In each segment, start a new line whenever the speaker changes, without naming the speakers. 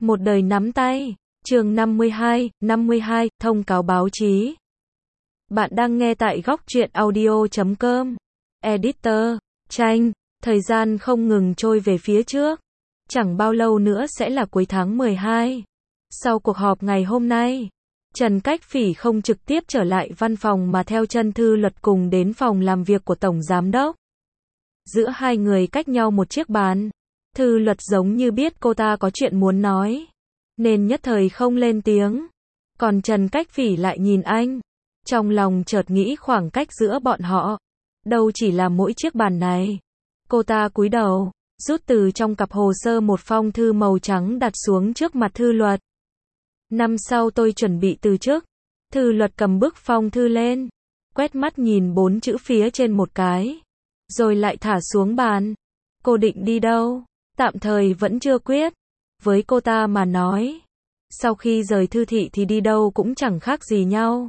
Một đời nắm tay. Chương 52, thông cáo báo chí. Bạn đang nghe tại góc truyện audio.com. Editor, Tranh, thời gian không ngừng trôi về phía trước. Chẳng bao lâu nữa sẽ là cuối tháng 12. Sau cuộc họp ngày hôm nay, Trần Cách Phỉ không trực tiếp trở lại văn phòng mà theo chân Thư Luật cùng đến phòng làm việc của Tổng Giám đốc. Giữa hai người cách nhau một chiếc bàn. Thư Luật giống như biết cô ta có chuyện muốn nói, nên nhất thời không lên tiếng. Còn Trần Cách Phỉ lại nhìn anh. Trong lòng chợt nghĩ khoảng cách giữa bọn họ đâu chỉ là mỗi chiếc bàn này. Cô ta cúi đầu, rút từ trong cặp hồ sơ một phong thư màu trắng đặt xuống trước mặt Thư Luật. Năm sau tôi chuẩn bị từ chức. Thư Luật cầm bức phong thư lên, quét mắt nhìn 4 chữ phía trên một cái, rồi lại thả xuống bàn. Cô định đi đâu? Tạm thời vẫn chưa quyết. Với cô ta mà nói, sau khi rời Thư thị thì đi đâu cũng chẳng khác gì nhau.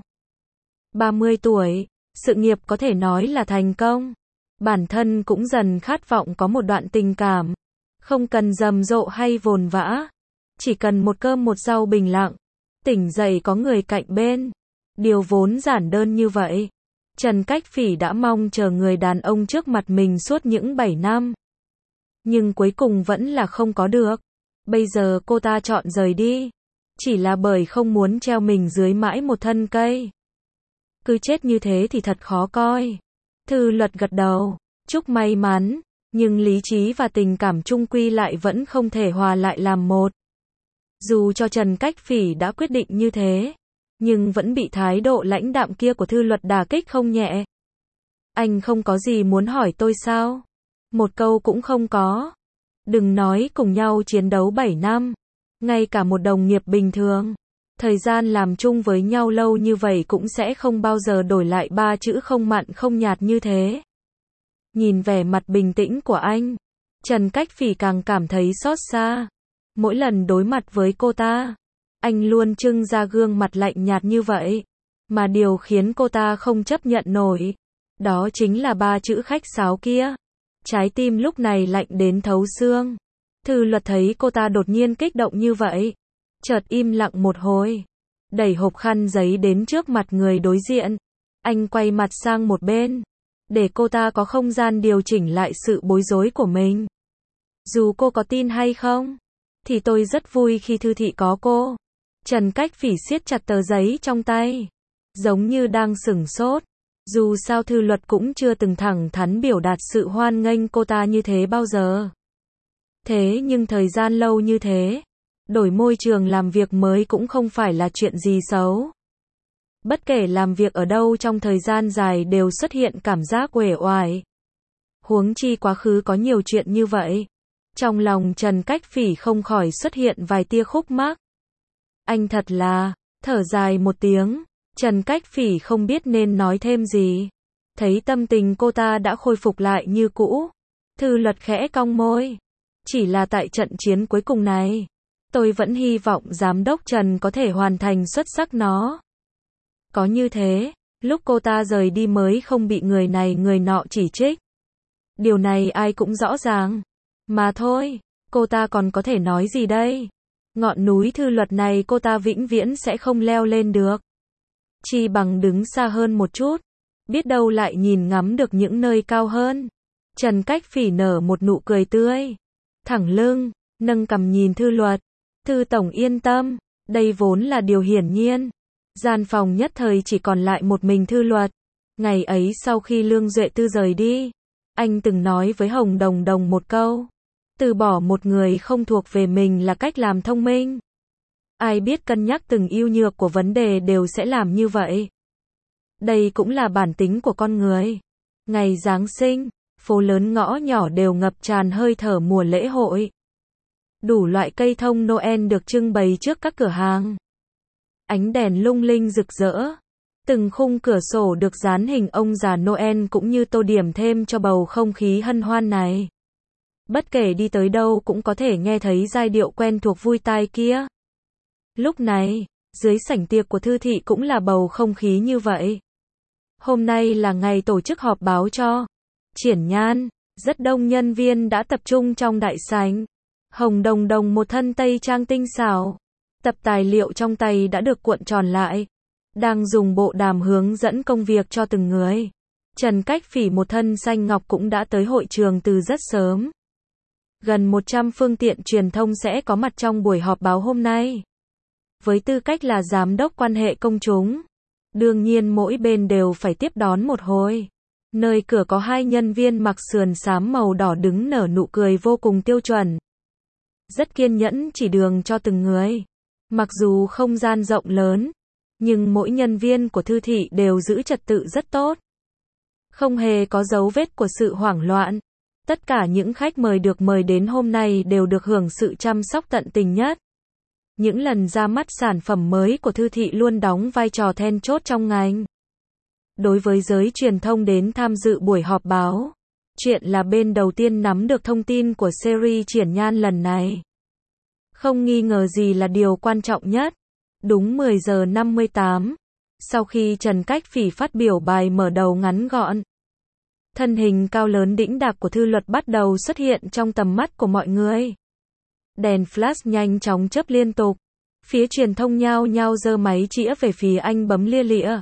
30 tuổi, sự nghiệp có thể nói là thành công. Bản thân cũng dần khát vọng có một đoạn tình cảm. Không cần rầm rộ hay vồn vã. Chỉ cần một cơm một rau bình lặng. Tỉnh dậy có người cạnh bên. Điều vốn giản đơn như vậy. Trần Cách Phỉ đã mong chờ người đàn ông trước mặt mình suốt những 7 năm. Nhưng cuối cùng vẫn là không có được. Bây giờ cô ta chọn rời đi. Chỉ là bởi không muốn treo mình dưới mãi một thân cây. Cứ chết như thế thì thật khó coi. Thư Luật gật đầu, chúc may mắn, nhưng lý trí và tình cảm chung quy lại vẫn không thể hòa lại làm một. Dù cho Trần Cách Phỉ đã quyết định như thế, nhưng vẫn bị thái độ lãnh đạm kia của Thư Luật đả kích không nhẹ. Anh không có gì muốn hỏi tôi sao? Một câu cũng không có. Đừng nói cùng nhau chiến đấu 7 năm, ngay cả một đồng nghiệp bình thường, thời gian làm chung với nhau lâu như vậy cũng sẽ không bao giờ đổi lại 3 chữ không mặn không nhạt như thế. Nhìn vẻ mặt bình tĩnh của anh, Trần Cách Phỉ càng cảm thấy xót xa. Mỗi lần đối mặt với cô ta, anh luôn trưng ra gương mặt lạnh nhạt như vậy. Mà điều khiến cô ta không chấp nhận nổi, đó chính là 3 chữ khách sáo kia. Trái tim lúc này lạnh đến thấu xương. Thư Luật thấy cô ta đột nhiên kích động như vậy, chợt im lặng một hồi, đẩy hộp khăn giấy đến trước mặt người đối diện. Anh quay mặt sang một bên, để cô ta có không gian điều chỉnh lại sự bối rối của mình. Dù cô có tin hay không, thì tôi rất vui khi Thư thị có cô. Trần Cách Phỉ siết chặt tờ giấy trong tay, giống như đang sửng sốt. Dù sao Thư Luật cũng chưa từng thẳng thắn biểu đạt sự hoan nghênh cô ta như thế bao giờ. Thế nhưng thời gian lâu như thế, đổi môi trường làm việc mới cũng không phải là chuyện gì xấu. Bất kể làm việc ở đâu trong thời gian dài đều xuất hiện cảm giác uể oải. Huống chi quá khứ có nhiều chuyện như vậy. Trong lòng Trần Cách Phỉ không khỏi xuất hiện vài tia khúc mắc. Anh thật là, thở dài một tiếng, Trần Cách Phỉ không biết nên nói thêm gì. Thấy tâm tình cô ta đã khôi phục lại như cũ, Thư Luật khẽ cong môi. Chỉ là tại trận chiến cuối cùng này, tôi vẫn hy vọng Giám đốc Trần có thể hoàn thành xuất sắc nó. Có như thế, lúc cô ta rời đi mới không bị người này người nọ chỉ trích. Điều này ai cũng rõ ràng. Mà thôi, cô ta còn có thể nói gì đây? Ngọn núi Thư Luật này cô ta vĩnh viễn sẽ không leo lên được. Chỉ bằng đứng xa hơn một chút, biết đâu lại nhìn ngắm được những nơi cao hơn. Trần Cách Phỉ nở một nụ cười tươi, thẳng lưng, nâng cằm nhìn Thư Luật. Thư tổng yên tâm, đây vốn là điều hiển nhiên. Gian phòng nhất thời chỉ còn lại một mình Thư Luật. Ngày ấy sau khi Lương Duệ Tư rời đi, anh từng nói với Hồng Đồng Đồng một câu. Từ bỏ một người không thuộc về mình là cách làm thông minh. Ai biết cân nhắc từng ưu nhược của vấn đề đều sẽ làm như vậy. Đây cũng là bản tính của con người. Ngày Giáng sinh, phố lớn ngõ nhỏ đều ngập tràn hơi thở mùa lễ hội. Đủ loại cây thông Noel được trưng bày trước các cửa hàng. Ánh đèn lung linh rực rỡ. Từng khung cửa sổ được dán hình ông già Noel cũng như tô điểm thêm cho bầu không khí hân hoan này. Bất kể đi tới đâu cũng có thể nghe thấy giai điệu quen thuộc vui tai kia. Lúc này, dưới sảnh tiệc của Thư thị cũng là bầu không khí như vậy. Hôm nay là ngày tổ chức họp báo cho Triển Nhan, rất đông nhân viên đã tập trung trong đại sảnh. Hồng Đồng Đồng một thân tây trang tinh xảo. Tập tài liệu trong tay đã được cuộn tròn lại. Đang dùng bộ đàm hướng dẫn công việc cho từng người. Trần Cách Phỉ một thân xanh ngọc cũng đã tới hội trường từ rất sớm. Gần 100 phương tiện truyền thông sẽ có mặt trong buổi họp báo hôm nay. Với tư cách là giám đốc quan hệ công chúng, đương nhiên mỗi bên đều phải tiếp đón một hồi. Nơi cửa có hai nhân viên mặc sườn xám màu đỏ đứng nở nụ cười vô cùng tiêu chuẩn. Rất kiên nhẫn chỉ đường cho từng người. Mặc dù không gian rộng lớn, nhưng mỗi nhân viên của thư thị đều giữ trật tự rất tốt. Không hề có dấu vết của sự hoảng loạn. Tất cả những khách mời được mời đến hôm nay đều được hưởng sự chăm sóc tận tình nhất. Những lần ra mắt sản phẩm mới của thư thị luôn đóng vai trò then chốt trong ngành. Đối với giới truyền thông đến tham dự buổi họp báo, chuyện là bên đầu tiên nắm được thông tin của series triển nhan lần này. Không nghi ngờ gì là điều quan trọng nhất. Đúng 10 giờ 58, sau khi Trần Cách Phỉ phát biểu bài mở đầu ngắn gọn, thân hình cao lớn đĩnh đạc của Thư Luật bắt đầu xuất hiện trong tầm mắt của mọi người. Đèn flash nhanh chóng chớp liên tục. Phía truyền thông nhao nhao giơ máy chĩa về phía anh bấm lia lịa.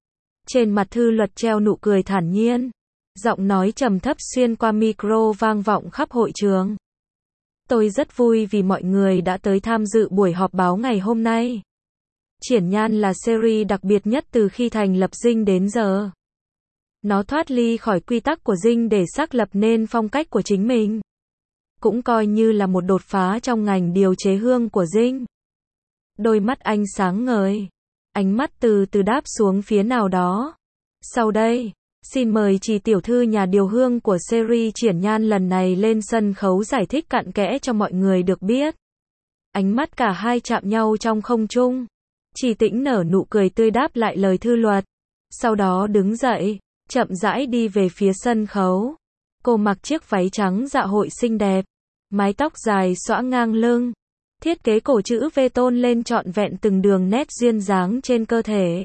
Trên mặt Thư Luật treo nụ cười thản nhiên. Giọng nói trầm thấp xuyên qua micro vang vọng khắp hội trường. Tôi rất vui vì mọi người đã tới tham dự buổi họp báo ngày hôm nay. Triển nhan là series đặc biệt nhất từ khi thành lập Dinh đến giờ. Nó thoát ly khỏi quy tắc của Dinh để xác lập nên phong cách của chính mình. Cũng coi như là một đột phá trong ngành điều chế hương của Dinh. Đôi mắt anh sáng ngời. Ánh mắt từ từ đáp xuống phía nào đó. Sau đây, xin mời chị tiểu thư nhà điều hương của series triển nhan lần này lên sân khấu giải thích cặn kẽ cho mọi người được biết. Ánh mắt cả hai chạm nhau trong không trung. Chị Tĩnh nở nụ cười tươi đáp lại lời Thư Luật. Sau đó đứng dậy, chậm rãi đi về phía sân khấu. Cô mặc chiếc váy trắng dạ hội xinh đẹp, mái tóc dài xõa ngang lưng, thiết kế cổ chữ V tôn lên trọn vẹn từng đường nét duyên dáng trên cơ thể.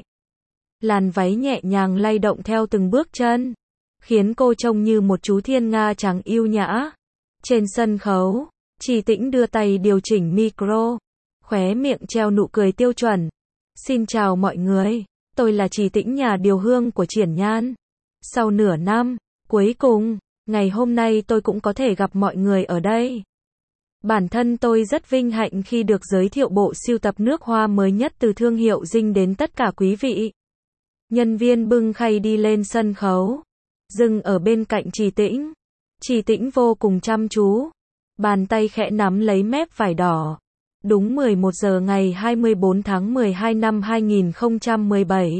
Làn váy nhẹ nhàng lay động theo từng bước chân, khiến cô trông như một chú thiên nga trắng yêu nhã. Trên sân khấu, chị Tĩnh đưa tay điều chỉnh micro, khóe miệng treo nụ cười tiêu chuẩn. Xin chào mọi người, tôi là chị Tĩnh nhà điều hương của triển nhan. Sau nửa năm, cuối cùng, ngày hôm nay tôi cũng có thể gặp mọi người ở đây. Bản thân tôi rất vinh hạnh khi được giới thiệu bộ sưu tập nước hoa mới nhất từ thương hiệu Dinh đến tất cả quý vị. Nhân viên bưng khay đi lên sân khấu, dừng ở bên cạnh chị Tĩnh. Chị Tĩnh vô cùng chăm chú, bàn tay khẽ nắm lấy mép vải đỏ. Đúng 11 giờ ngày 24 tháng 12 năm 2017.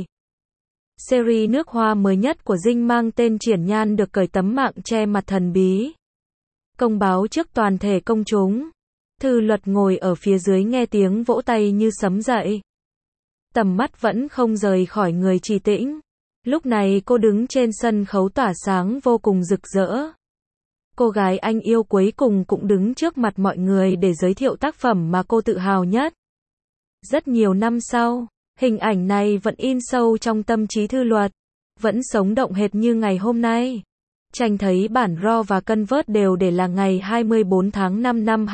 Series nước hoa mới nhất của Dinh mang tên triển nhan được cởi tấm mạng che mặt thần bí. Công báo trước toàn thể công chúng. Thư Luật ngồi ở phía dưới nghe tiếng vỗ tay như sấm dậy. Tầm mắt vẫn không rời khỏi người chị Tĩnh. Lúc này cô đứng trên sân khấu tỏa sáng vô cùng rực rỡ. Cô gái anh yêu cuối cùng cũng đứng trước mặt mọi người để giới thiệu tác phẩm mà cô tự hào nhất. Rất nhiều năm sau, hình ảnh này vẫn in sâu trong tâm trí Thư Luật, vẫn sống động hệt như ngày hôm nay. Tranh thấy bản RAW và Convert đều để là ngày 24 tháng 5 năm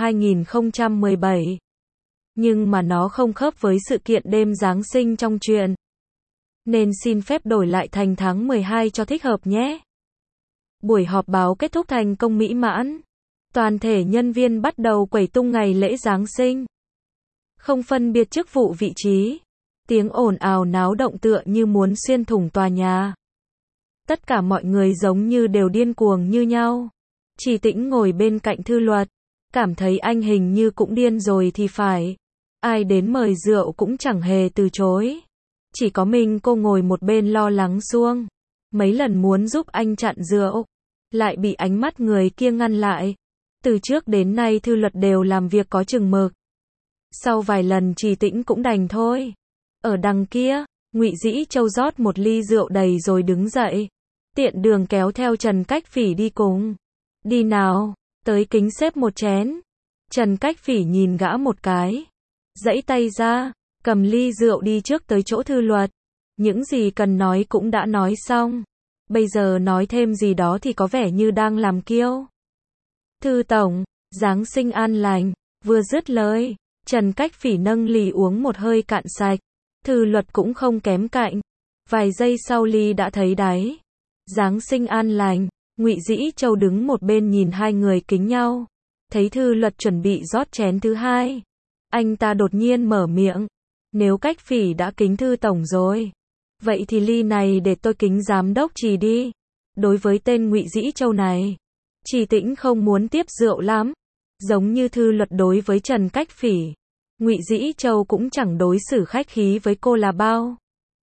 2017. Nhưng mà nó không khớp với sự kiện đêm Giáng sinh trong truyện. Nên xin phép đổi lại thành tháng 12 cho thích hợp nhé. Buổi họp báo kết thúc thành công mỹ mãn. Toàn thể nhân viên bắt đầu quẩy tung ngày lễ Giáng sinh. Không phân biệt chức vụ vị trí. Tiếng ồn ào náo động tựa như muốn xuyên thủng tòa nhà. Tất cả mọi người giống như đều điên cuồng như nhau. Chị Tĩnh ngồi bên cạnh Thư Luật, cảm thấy anh hình như cũng điên rồi thì phải. Ai đến mời rượu cũng chẳng hề từ chối. Chỉ có mình cô ngồi một bên lo lắng suông. Mấy lần muốn giúp anh chặn rượu, lại bị ánh mắt người kia ngăn lại. Từ trước đến nay Thư Luật đều làm việc có chừng mực. Sau vài lần chị Tĩnh cũng đành thôi. Ở đằng kia, Ngụy Dĩ Châu rót một ly rượu đầy rồi đứng dậy. Tiện đường kéo theo Trần Cách Phỉ đi cùng. Đi nào, tới kính xếp một chén. Trần Cách Phỉ nhìn gã một cái. Giãy tay ra, cầm ly rượu đi trước tới chỗ Thư Luật. Những gì cần nói cũng đã nói xong. Bây giờ nói thêm gì đó thì có vẻ như đang làm kiêu. Thư tổng, Giáng sinh an lành. Vừa dứt lời, Trần Cách Phỉ nâng ly uống một hơi cạn sạch. Thư Luật cũng không kém cạnh. Vài giây sau ly đã thấy đáy. Giáng sinh an lành. Ngụy Dĩ Châu đứng một bên nhìn hai người kính nhau. Thấy Thư Luật chuẩn bị rót chén thứ hai, anh ta đột nhiên mở miệng. Nếu Cách Phỉ đã kính Thư tổng rồi, vậy thì ly này để tôi kính giám đốc Trì đi. Đối với tên Ngụy Dĩ Châu này, Trì Tĩnh không muốn tiếp rượu lắm. Giống như Thư Luật đối với Trần Cách Phỉ, Ngụy Dĩ Châu cũng chẳng đối xử khách khí với cô là bao.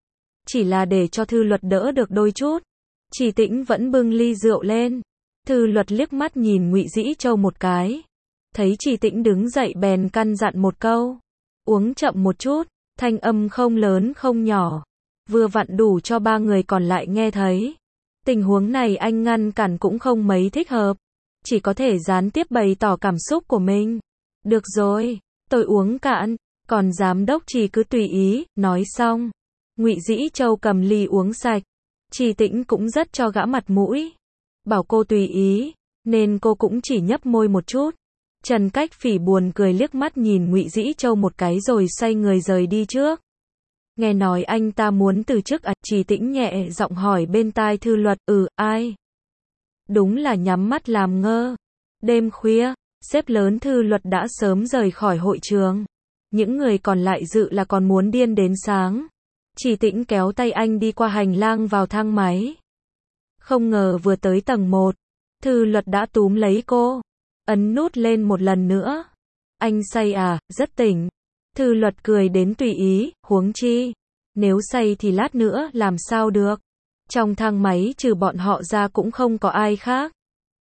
Chỉ là để cho Thư Luật đỡ được đôi chút, Trì Tĩnh vẫn bưng ly rượu lên. Thư Luật liếc mắt nhìn Ngụy Dĩ Châu một cái. Thấy Trì Tĩnh đứng dậy bèn căn dặn một câu. Uống chậm một chút, thanh âm không lớn không nhỏ. Vừa vặn đủ cho ba người còn lại nghe thấy. Tình huống này anh ngăn cản cũng không mấy thích hợp. Chỉ có thể gián tiếp bày tỏ cảm xúc của mình. Được rồi, tôi uống cạn, còn giám đốc Trì cứ tùy ý. Nói xong, Ngụy Dĩ Châu cầm ly uống sạch. Trì Tĩnh cũng rất cho gã mặt mũi. Bảo cô tùy ý, nên cô cũng chỉ nhấp môi một chút. Trần Cách Phỉ buồn cười liếc mắt nhìn Ngụy Dĩ Châu một cái rồi xoay người rời đi trước. Nghe nói anh ta muốn từ chức à? Trì Tĩnh nhẹ giọng hỏi bên tai Thư Luật. Ai? Đúng là nhắm mắt làm ngơ. Đêm khuya, sếp lớn Thư Luật đã sớm rời khỏi hội trường. Những người còn lại dự là còn muốn điên đến sáng. Trì Tĩnh kéo tay anh đi qua hành lang vào thang máy. Không ngờ vừa tới tầng 1, Thư Luật đã túm lấy cô, ấn nút lên một lần nữa. Anh say à? Rất tỉnh. Thư Luật cười đến tùy ý. Huống chi, nếu say thì lát nữa làm sao được. Trong thang máy trừ bọn họ ra cũng không có ai khác.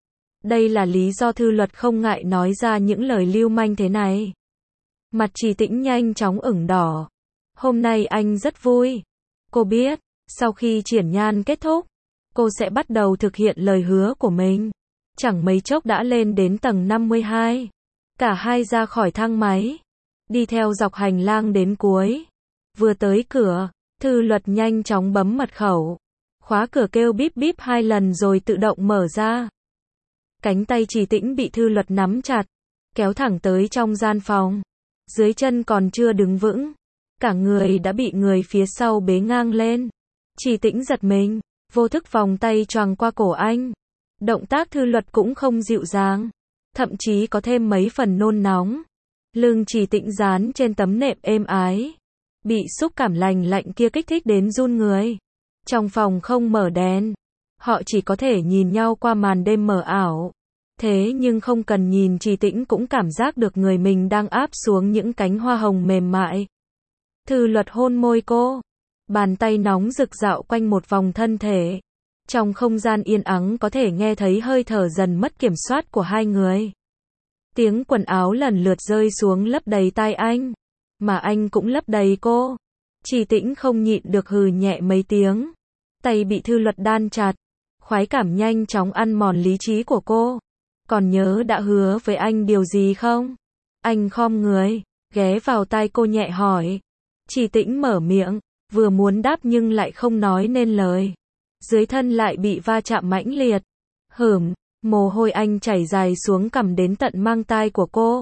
Đây là lý do Thư Luật không ngại nói ra những lời lưu manh thế này. Mặt Trì Tĩnh nhanh chóng ửng đỏ. Hôm nay anh rất vui. Cô biết, sau khi triển nhan kết thúc, cô sẽ bắt đầu thực hiện lời hứa của mình. Chẳng mấy chốc đã lên đến tầng 52. Cả hai ra khỏi thang máy, đi theo dọc hành lang đến cuối. Vừa tới cửa, Thư Luật nhanh chóng bấm mật khẩu. Khóa cửa kêu bíp bíp 2 lần rồi tự động mở ra. Cánh tay Trì Tĩnh bị Thư Luật nắm chặt, kéo thẳng tới trong gian phòng. Dưới chân còn chưa đứng vững, cả người đã bị người phía sau bế ngang lên. Trì Tĩnh giật mình, vô thức vòng tay choàng qua cổ anh. Động tác Thư Luật cũng không dịu dàng, thậm chí có thêm mấy phần nôn nóng. Lưng Trì Tĩnh dán trên tấm nệm êm ái, bị xúc cảm lành lạnh kia kích thích đến run người. Trong phòng không mở đèn, họ chỉ có thể nhìn nhau qua màn đêm mờ ảo. Thế nhưng không cần nhìn, Trì Tĩnh cũng cảm giác được người mình đang áp xuống những cánh hoa hồng mềm mại. Thư Luật hôn môi cô, bàn tay nóng rực dạo quanh một vòng thân thể. Trong không gian yên ắng có thể nghe thấy hơi thở dần mất kiểm soát của hai người. Tiếng quần áo lần lượt rơi xuống lấp đầy tai anh, mà anh cũng lấp đầy cô. Trì Tĩnh không nhịn được hừ nhẹ mấy tiếng. Tay bị Thư Luật đan chặt, khoái cảm nhanh chóng ăn mòn lý trí của cô. Còn nhớ đã hứa với anh điều gì không? Anh khom người, ghé vào tai cô nhẹ hỏi. Trì Tĩnh mở miệng, vừa muốn đáp nhưng lại không nói nên lời. Dưới thân lại bị va chạm mãnh liệt. Mồ hôi anh chảy dài xuống cằm đến tận mang tai của cô.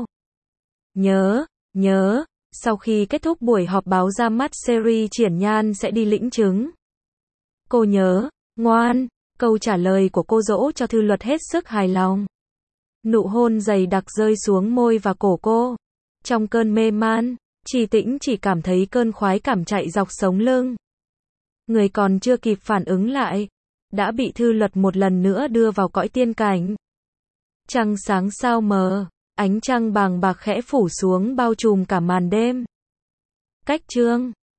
Nhớ, sau khi kết thúc buổi họp báo ra mắt series triển nhan sẽ đi lĩnh chứng. Cô nhớ, ngoan. Câu trả lời của cô dỗ cho Thư Luật hết sức hài lòng. Nụ hôn dày đặc rơi xuống môi và cổ cô. Trong cơn mê man, Trì Tĩnh chỉ cảm thấy cơn khoái cảm chạy dọc sống lưng. Người còn chưa kịp phản ứng lại, đã bị Thư Luật một lần nữa đưa vào cõi tiên cảnh. Trăng sáng sao mờ, ánh trăng bàng bạc khẽ phủ xuống bao trùm cả màn đêm. Cách chương